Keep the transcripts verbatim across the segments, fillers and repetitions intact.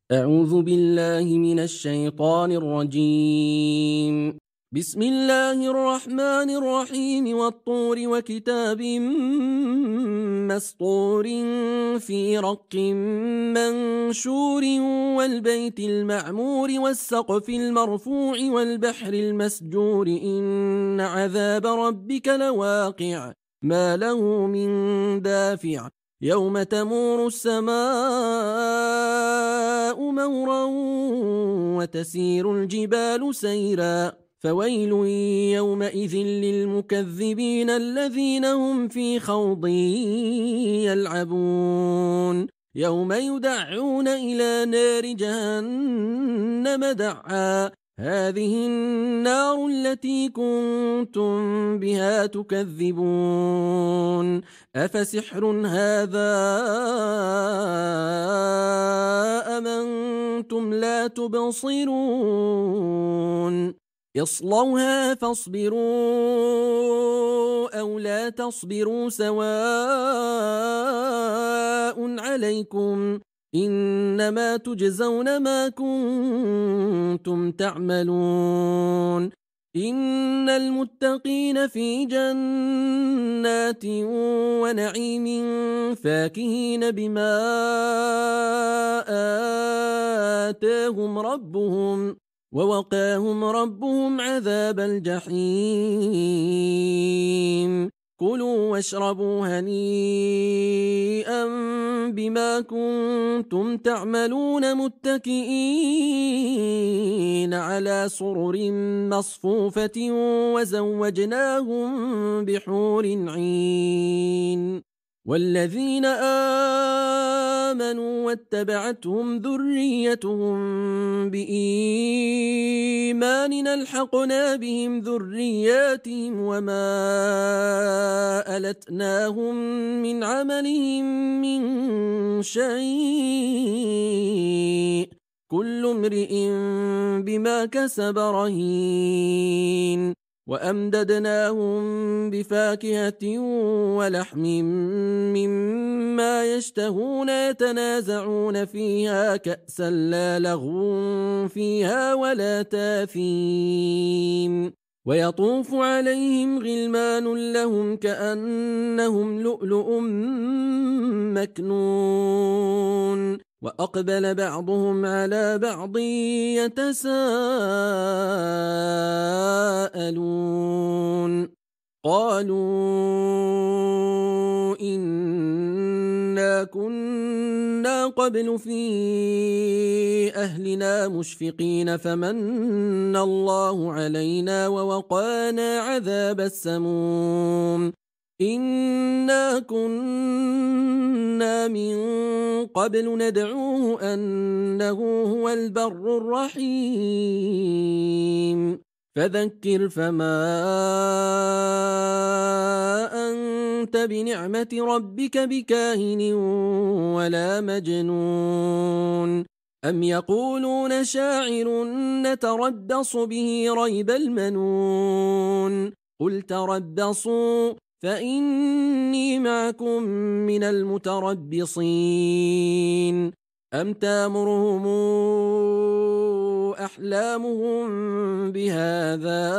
أعوذ بالله من الشيطان الرجيم. بسم الله الرحمن الرحيم والطور وكتاب مسطور في رق منشور والبيت المعمور والسقف المرفوع والبحر المسجور إن عذاب ربك لواقع ما له من دافع يوم تمور السماء مورا وتسير الجبال سيرا فويل يومئذ للمكذبين الذين هم في خوض يلعبون يوم يدعون إلى نار جهنم دعا هذه النار التي كنتم بها تكذبون أفسحر هذا أم أنتم لا تبصرون اصلوها فاصبروا أو لا تصبروا سواء عليكم إنما تجزون ما كنتم تعملون إن المتقين في جنات ونعيم فاكهين بما آتاهم ربهم ووقاهم ربهم عذاب الجحيم كلوا واشربوا هنيئا بما كنتم تعملون متكئين على سرر مصفوفة وزوجناهم بحور عين والذين آمنوا واتبعتهم ذريتهم بإيمان ألحقنا بهم ذرياتهم وما ألتناهم من عملهم من شيء كل امرئ بما كسب رهين وأمددناهم بفاكهة ولحم مما يشتهون يتنازعون فيها كأسا لا لغو فيها ولا تاثيم ويطوف عليهم غلمان لهم كأنهم لؤلؤ مكنون وأقبل بعضهم على بعض يتساءلون قالوا إنا كنا قبل في أهلنا مشفقين فمن الله علينا ووقانا عذاب السموم إنا كنا من قبل ندعوه أنه هو البر الرحيم فذكر فما أنت بنعمة ربك بكاهن ولا مجنون أم يقولون شاعر نتربص به ريب المنون قل تربصوا فإني معكم من المتربصين أم تامرهم أحلامهم بهذا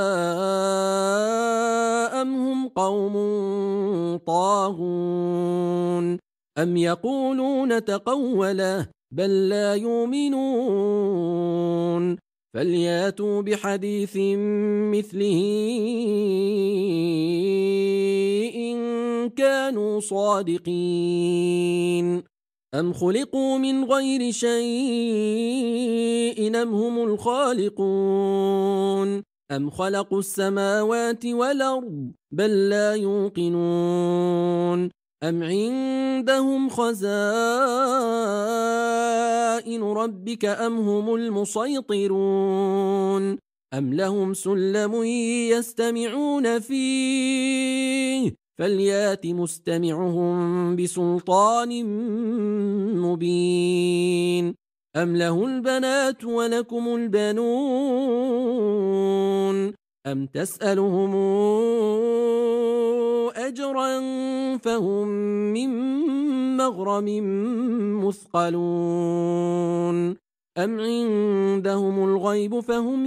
أم هم قوم طاغون أم يقولون تقوله بل لا يؤمنون فلياتوا بحديث مثله إن كانوا صادقين أم خلقوا من غير شيء أم هم الخالقون أم خلقوا السماوات والأرض بل لا يوقنون أم عندهم خزائن ربك أم هم المسيطرون أم لهم سلم يستمعون فيه فليات مستمعهم بسلطان مبين أم له البنات ولكم البنون أم تسألهم أجرا فهم من مغرم مثقلون أم عندهم الغيب فهم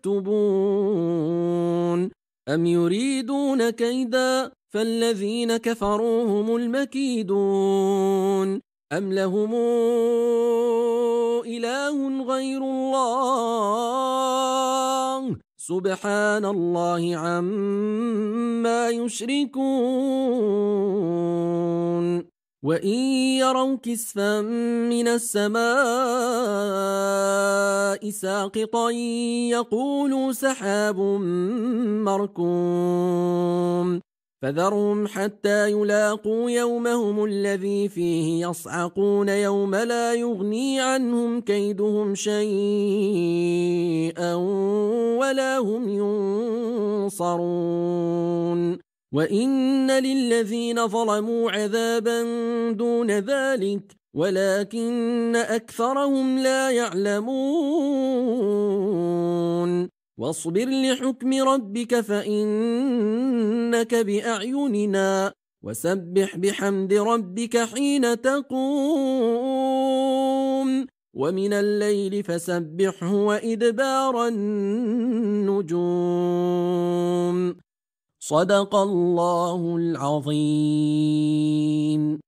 يكتبون أم يريدون كيدا فالذين كفروا هم المكيدون أم لهم إله غير الله سبحان الله عما يشركون وإن يروا كسفا من السماء ساقطا يقولوا سحاب مركوم فذرهم حتى يلاقوا يومهم الذي فيه يصعقون يوم لا يغني عنهم كيدهم شيئا ولا هم ينصرون وإن للذين ظلموا عذابا دون ذلك ولكن أكثرهم لا يعلمون واصبر لحكم ربك فإنك بأعيننا وسبح بحمد ربك حين تقوم ومن الليل فسبحه وإدبار النجوم صدق الله العظيم.